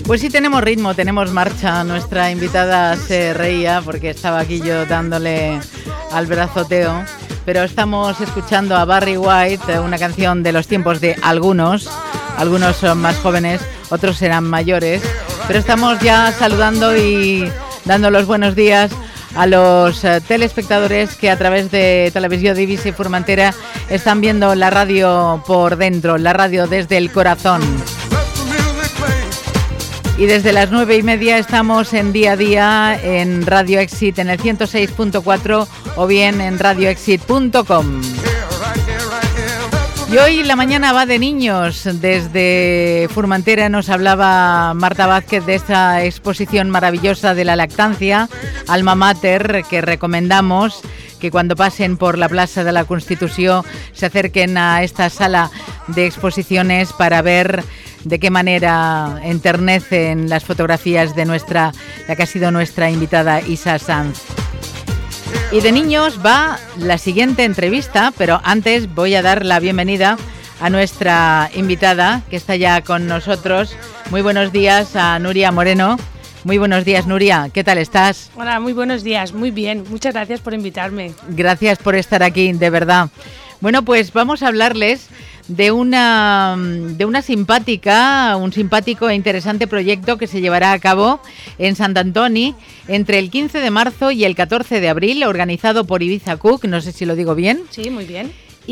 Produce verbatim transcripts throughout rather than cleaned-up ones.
Pues sí, tenemos ritmo, tenemos marcha. Nuestra invitada se reía porque estaba aquí yo dándole al brazoteo, pero estamos escuchando a Barry White, una canción de los tiempos de algunos. Algunos son más jóvenes, otros serán mayores, pero estamos ya saludando y dando los buenos días a los uh, telespectadores que a través de Televisió d'Eivissa i Formentera están viendo la radio por dentro, la radio desde el corazón. Y desde las nueve y media estamos en día a día en Radio Exit en el ciento seis punto cuatro o bien en radio exit punto com. Y hoy la mañana va de niños. Desde Formentera nos hablaba Marta Vázquez de esta exposición maravillosa de la lactancia, Alma Mater, que recomendamos que cuando pasen por la Plaza de la Constitución se acerquen a esta sala de exposiciones para ver de qué manera enternecen las fotografías de nuestra, la que ha sido nuestra invitada Isa Sanz. Y de niños va la siguiente entrevista, pero antes voy a dar la bienvenida a nuestra invitada que está ya con nosotros. Muy buenos días a Nuria Moreno. Muy buenos días, Nuria. ¿Qué tal estás? Hola, muy buenos días. Muy bien. Muchas gracias por invitarme. Gracias por estar aquí, de verdad. Bueno, pues vamos a hablarles de una de una simpática, un simpático e interesante proyecto que se llevará a cabo en Sant Antoni entre el quince de marzo y el catorce de abril, organizado por Ibiza Cook, no sé si lo digo bien. Sí, muy bien.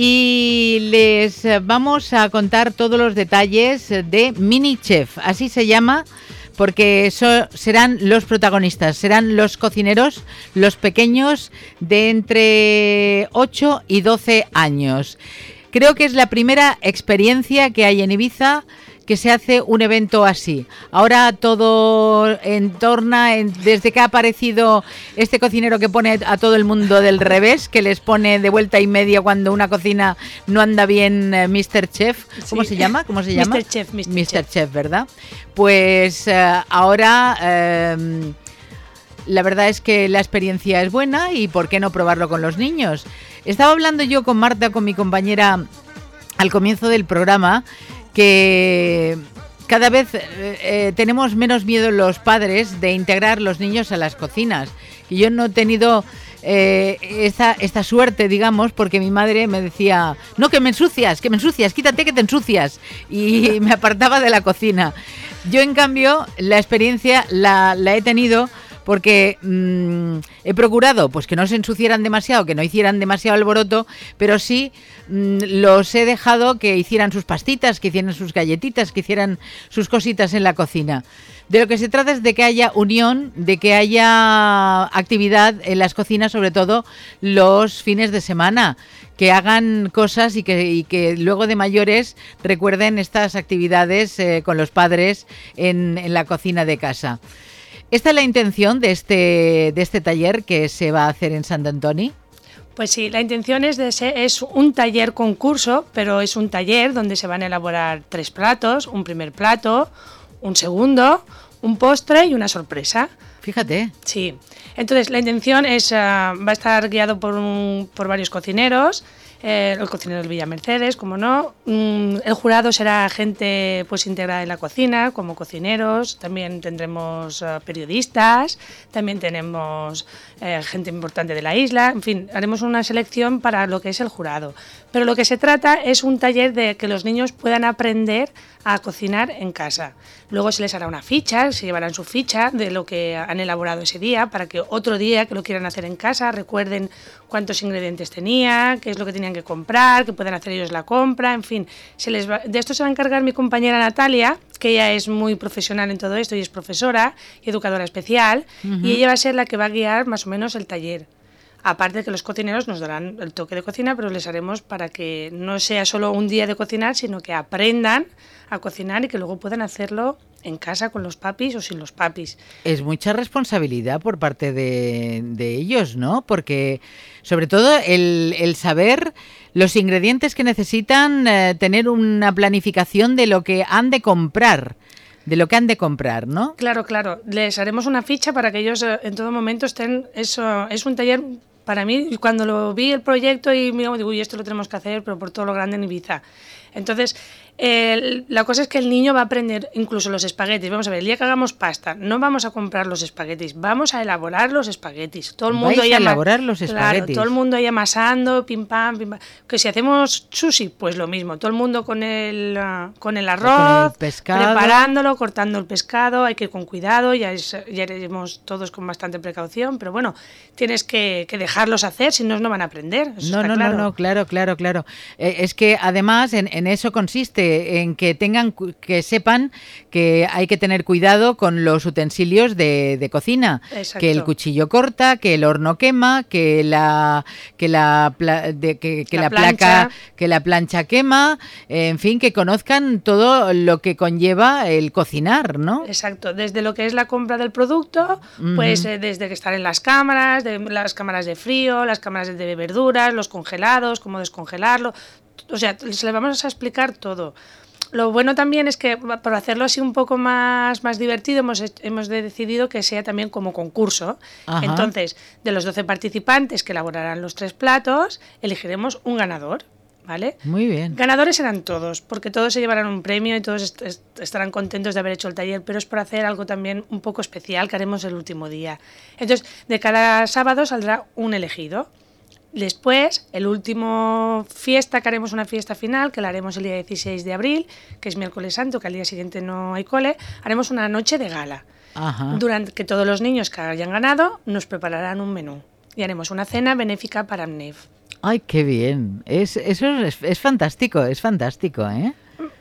Y les vamos a contar todos los detalles de Mini Chef, así se llama, porque eso serán los protagonistas, serán los cocineros, los pequeños de entre ocho y doce años. Creo que es la primera experiencia que hay en Ibiza que se hace un evento así. Ahora todo entorna, en, desde que ha aparecido este cocinero que pone a todo el mundo del revés, que les pone de vuelta y media cuando una cocina no anda bien, eh, míster Chef. ¿Cómo sí. se llama? ¿Cómo se llama? míster Chef, míster míster Chef. Chef, ¿verdad? Pues eh, ahora... Eh, la verdad es que la experiencia es buena y ¿por qué no probarlo con los niños? Estaba hablando yo con Marta, con mi compañera, al comienzo del programa, que cada vez eh, tenemos menos miedo los padres de integrar los niños a las cocinas. Y yo no he tenido eh, esta, esta suerte, digamos, porque mi madre me decía, no, que me ensucias, que me ensucias, quítate que te ensucias. Y me apartaba de la cocina. Yo, en cambio, la experiencia la, la he tenido... porque mmm, he procurado pues que no se ensuciaran demasiado, que no hicieran demasiado alboroto, pero sí mmm, los he dejado que hicieran sus pastitas, que hicieran sus galletitas, que hicieran sus cositas en la cocina. De lo que se trata es de que haya unión, de que haya actividad en las cocinas, sobre todo los fines de semana, que hagan cosas y que, y que luego de mayores recuerden estas actividades eh, con los padres en, en la cocina de casa. ¿Esta es la intención de este, de este taller que se va a hacer en Sant Antoni? Pues sí, la intención es, de ese, es un taller concurso, pero es un taller donde se van a elaborar tres platos, un primer plato, un segundo, un postre y una sorpresa. Fíjate. Sí, entonces la intención es, uh, va a estar guiado por, un, por varios cocineros, eh, el cocinero del Villa Mercedes, como no. Mm, el jurado será gente pues integrada en la cocina, como cocineros. También tendremos uh, periodistas, también tenemos eh, gente importante de la isla. En fin, haremos una selección para lo que es el jurado. Pero lo que se trata es un taller de que los niños puedan aprender a cocinar en casa. Luego se les hará una ficha, se llevarán su ficha de lo que han elaborado ese día, para que otro día que lo quieran hacer en casa recuerden cuántos ingredientes tenía, qué es lo que tenían que comprar, que puedan hacer ellos la compra, en fin. Se les va, de esto se va a encargar mi compañera Natalia, que ella es muy profesional en todo esto y es profesora y educadora especial, uh-huh. y ella va a ser la que va a guiar más o menos el taller. Aparte de que los cocineros nos darán el toque de cocina, pero les haremos para que no sea solo un día de cocinar, sino que aprendan a cocinar y que luego puedan hacerlo en casa con los papis o sin los papis. Es mucha responsabilidad por parte de, de ellos, ¿no? Porque sobre todo el, el saber los ingredientes que necesitan, eh, tener una planificación de lo que han de comprar. De lo que han de comprar, ¿no? Claro, claro. Les haremos una ficha para que ellos eh, en todo momento estén... Eso es un taller... Para mí, cuando lo vi el proyecto y me digo, uy, esto lo tenemos que hacer, pero por todo lo grande en Ibiza. Entonces, El, la cosa es que el niño va a aprender incluso los espaguetis. Vamos a ver, el día que hagamos pasta, no vamos a comprar los espaguetis, vamos a elaborar los espaguetis. Todo el mundo ¿Vais ahí a elaborar los espaguetis? Claro, todo el mundo ahí amasando, pim pam, pim pam. Que si hacemos sushi, pues lo mismo. Todo el mundo con el, uh, con el arroz, con el pescado, preparándolo, cortando el pescado. Hay que ir con cuidado, ya, es, ya iremos todos con bastante precaución, pero bueno, tienes que, que dejarlos hacer, si no, no van a aprender. Eso no, está no, claro. no, no, claro, claro, claro. Eh, es que además en, en eso consiste, en que tengan, que sepan que hay que tener cuidado con los utensilios de, de cocina. Exacto. Que el cuchillo corta, que el horno quema, que la que la, pla, de, que, que la, la plancha. placa, que la plancha quema, eh, en fin, que conozcan todo lo que conlleva el cocinar, ¿no? Exacto, desde lo que es la compra del producto, uh-huh. pues eh, desde que estar en las cámaras, de, las cámaras de frío, las cámaras de verduras, los congelados, cómo descongelarlo, o sea, se le vamos a explicar todo. Lo bueno también es que para hacerlo así un poco más, más divertido hemos, hemos decidido que sea también como concurso. Ajá. Entonces, de los doce participantes que elaborarán los tres platos, elegiremos un ganador, ¿vale? Muy bien. Ganadores serán todos, porque todos se llevarán un premio y todos est- est- estarán contentos de haber hecho el taller, pero es por hacer algo también un poco especial que haremos el último día. Entonces, de cada sábado saldrá un elegido. Después, el último fiesta, que haremos una fiesta final, que la haremos el día dieciséis de abril, que es miércoles santo, que al día siguiente no hay cole, haremos una noche de gala. Ajá. Durante que todos los niños que hayan ganado nos prepararán un menú y haremos una cena benéfica para N E F. ¡Ay, qué bien! Es, eso es, es fantástico, es fantástico, ¿eh?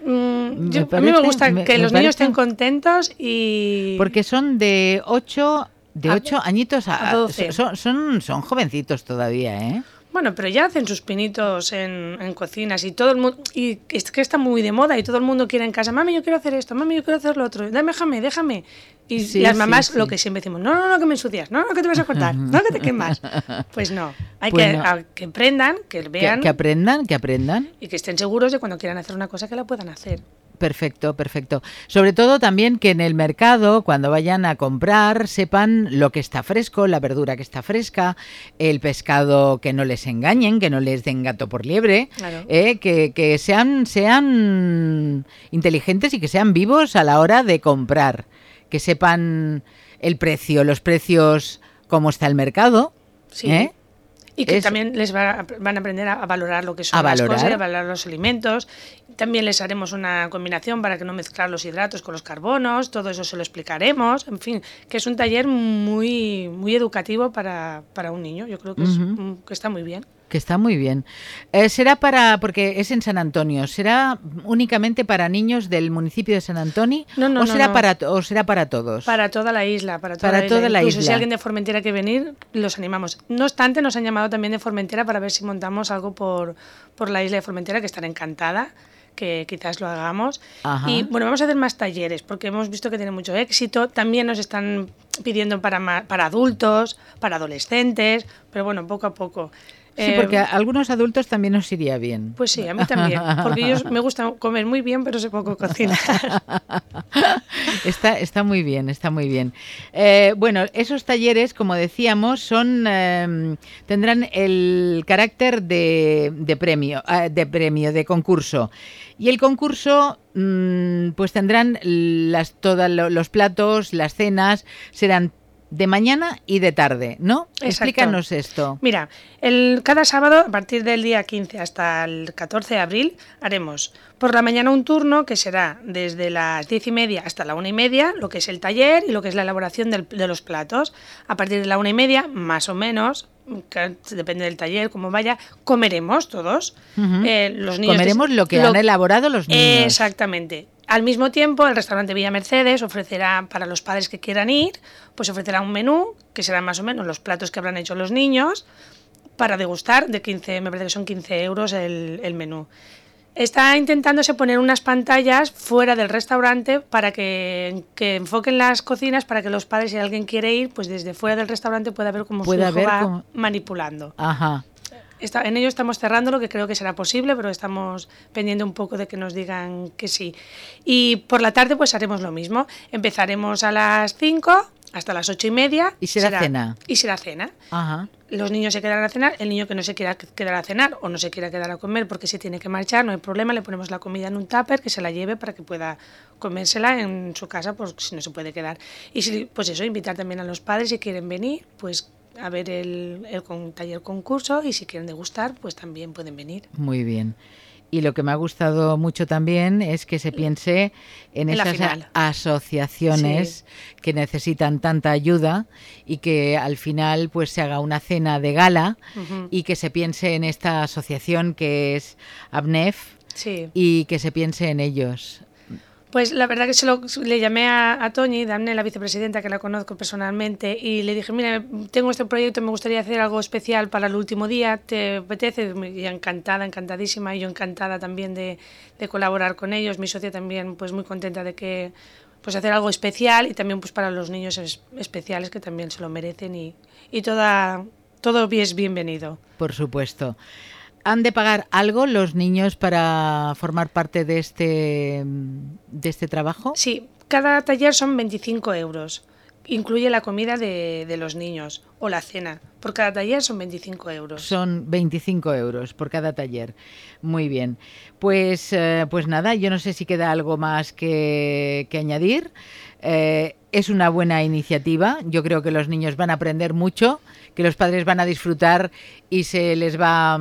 Mm, yo, parece, a mí me gusta me, que me los parece... niños estén contentos y... Porque son de ocho... De ocho a, añitos a, a doce. Son, son, son jovencitos todavía, ¿eh? Bueno, pero ya hacen sus pinitos en, en cocinas y todo el mundo, y es que está muy de moda y todo el mundo quiere en casa, mami, yo quiero hacer esto, mami, yo quiero hacer lo otro, dame, déjame, déjame. Y sí, las mamás sí, sí. lo que siempre decimos, no, no, no, que me ensucias, no, no, que te vas a cortar, no, que te quemas. Pues no, hay pues que, no. A, que aprendan, que vean. Que, que aprendan, que aprendan. Y que estén seguros de cuando quieran hacer una cosa que la puedan hacer. Perfecto, perfecto. Sobre todo también que en el mercado, cuando vayan a comprar, sepan lo que está fresco, la verdura que está fresca, el pescado, que no les engañen, que no les den gato por liebre, claro. eh, que, que sean, sean inteligentes y que sean vivos a la hora de comprar, que sepan el precio, los precios, cómo está el mercado. Sí. ¿eh? Y que es, también les va, van a aprender a, a valorar lo que son a las valorar. cosas, a valorar los alimentos. También les haremos una combinación para que no mezclar los hidratos con los carbonos, todo eso se lo explicaremos. En fin, que es un taller muy, muy educativo para, para un niño. Yo creo que, uh-huh. es, que está muy bien. Que está muy bien. Eh, será para, porque es en San Antonio, ¿será únicamente para niños del municipio de San Antonio? No, no, ¿O será no, no. para o será para todos? Para toda la isla, para toda para la toda isla. La Incluso isla. si alguien de Formentera quiere venir, los animamos. No obstante, nos han llamado también de Formentera para ver si montamos algo por, por la isla de Formentera, que estará encantada, que quizás lo hagamos. Ajá. Y bueno, vamos a hacer más talleres, porque hemos visto que tiene mucho éxito. También nos están pidiendo para, para adultos, para adolescentes, pero bueno, poco a poco. Sí, porque a algunos adultos también nos iría bien. Pues sí, a mí también, porque yo me gusta comer muy bien, pero sé poco cocinar. Está, está muy bien, está muy bien. Eh, bueno, esos talleres, como decíamos, son eh, tendrán el carácter de, de premio, eh, de premio, de concurso. Y el concurso, mmm, pues tendrán las todos los platos, las cenas, serán de mañana y de tarde, ¿no? Exacto. Explícanos esto. Mira, el, cada sábado, a partir del día quince hasta el catorce de abril, haremos por la mañana un turno que será desde las diez y media hasta la una y media, lo que es el taller y lo que es la elaboración del, de los platos. A partir de la una y media, más o menos, que depende del taller, como vaya, comeremos todos. Uh-huh. eh, los niños comeremos des- lo que lo, han elaborado los niños. Exactamente. Al mismo tiempo, el restaurante Villa Mercedes ofrecerá, para los padres que quieran ir, pues ofrecerá un menú, que serán más o menos los platos que habrán hecho los niños, para degustar, de quince, me parece que son quince euros el, el menú. Está intentándose poner unas pantallas fuera del restaurante para que, que enfoquen las cocinas, para que los padres, si alguien quiere ir, pues desde fuera del restaurante pueda ver cómo su hijo va como... manipulando. Ajá. Está, en ello estamos cerrando lo que creo que será posible, pero estamos pendiente un poco de que nos digan que sí. Y por la tarde pues haremos lo mismo. Empezaremos a las cinco hasta las ocho y media. ¿Y será, será cena? Y será cena. Ajá. los niños se quedan a cenar, el niño que no se quiera quedar a cenar o no se quiera quedar a comer porque se tiene que marchar, no hay problema, le ponemos la comida en un tupper que se la lleve para que pueda comérsela en su casa, pues si no se puede quedar. Y si, pues eso, invitar también a los padres si quieren venir, pues a ver el, el, el taller concurso, y si quieren degustar, pues también pueden venir. Muy bien. Y lo que me ha gustado mucho también es que se piense en, en esas asociaciones sí. que necesitan tanta ayuda, y que al final pues se haga una cena de gala uh-huh. y que se piense en esta asociación que es ABNEF sí. y que se piense en ellos. Pues la verdad que se lo, le llamé a, a Toñi Damné, la vicepresidenta, que la conozco personalmente, y le dije, mira, tengo este proyecto, me gustaría hacer algo especial para el último día, ¿te apetece? Y encantada, encantadísima, y yo encantada también de, de colaborar con ellos, mi socia también pues muy contenta de que pues hacer algo especial, y también pues para los niños es, especiales que también se lo merecen, y, y toda, todo es bienvenido. Por supuesto. ¿Han de pagar algo los niños para formar parte de este, de este trabajo? Sí, cada taller son veinticinco euros. Incluye la comida de, de los niños o la cena. Por cada taller son veinticinco euros. Son veinticinco euros por cada taller. Muy bien. Pues, eh, pues nada, yo no sé si queda algo más que, que añadir. Eh, es una buena iniciativa. Yo creo que los niños van a aprender mucho, que los padres van a disfrutar y se les va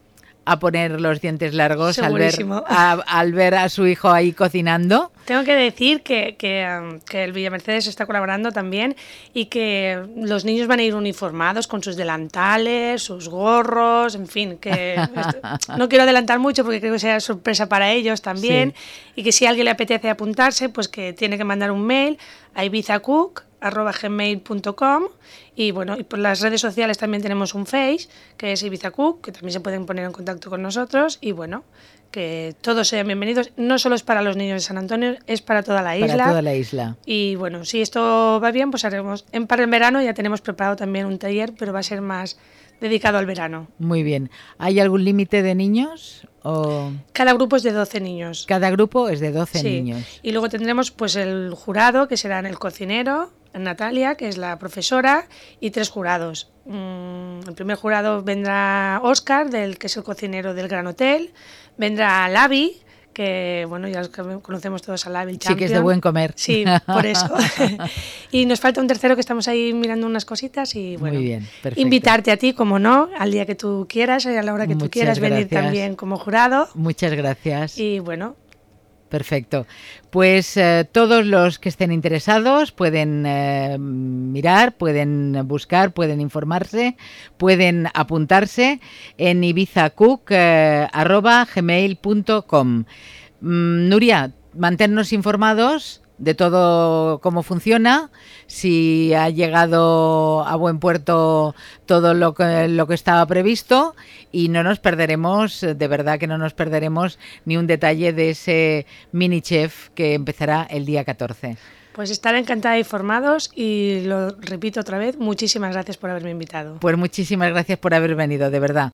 a poner los dientes largos al ver, a, al ver a su hijo ahí cocinando. Tengo que decir que, que, um, que el Villa Mercedes está colaborando también, y que los niños van a ir uniformados con sus delantales, sus gorros, en fin, que esto, no quiero adelantar mucho porque creo que será sorpresa para ellos también, sí. Y que si a alguien le apetece apuntarse, pues que tiene que mandar un mail a ibizacook arroba gmail punto com, y bueno, y por las redes sociales también tenemos un Face que es ibizacook, que también se pueden poner en contacto con nosotros, y bueno, que todos sean bienvenidos. No solo es para los niños de San Antonio, es para toda la isla. Para toda la isla. Y bueno, si esto va bien, pues haremos, en para el verano ya tenemos preparado también un taller, pero va a ser más dedicado al verano. Muy bien. ¿Hay algún límite de niños? O... Cada grupo es de doce niños. Cada grupo es de doce sí. niños. Y luego tendremos pues el jurado, que serán el cocinero, Natalia, que es la profesora, y tres jurados. Mm, el primer jurado vendrá Óscar, del que es el cocinero del Gran Hotel. Vendrá Lavi, que bueno, ya conocemos todos a Lavi, el champion. Sí, que es de buen comer. Sí, por eso. Y nos falta un tercero, que estamos ahí mirando unas cositas, y bueno, muy bien, perfecto. Invitarte a ti, como no, al día que tú quieras, y a la hora que Muchas tú quieras gracias. venir también como jurado. Muchas gracias. Y bueno, perfecto. Pues eh, todos los que estén interesados pueden eh, mirar, pueden buscar, pueden informarse, pueden apuntarse en ibizacook arroba gmail punto com. Mm, Nuria, manténnos informados de todo cómo funciona, si ha llegado a buen puerto todo lo que, lo que estaba previsto, y no nos perderemos, de verdad que no nos perderemos ni un detalle de ese mini chef que empezará el día catorce. Pues estaré encantada de informados, y lo repito otra vez, muchísimas gracias por haberme invitado. Pues muchísimas gracias por haber venido, de verdad.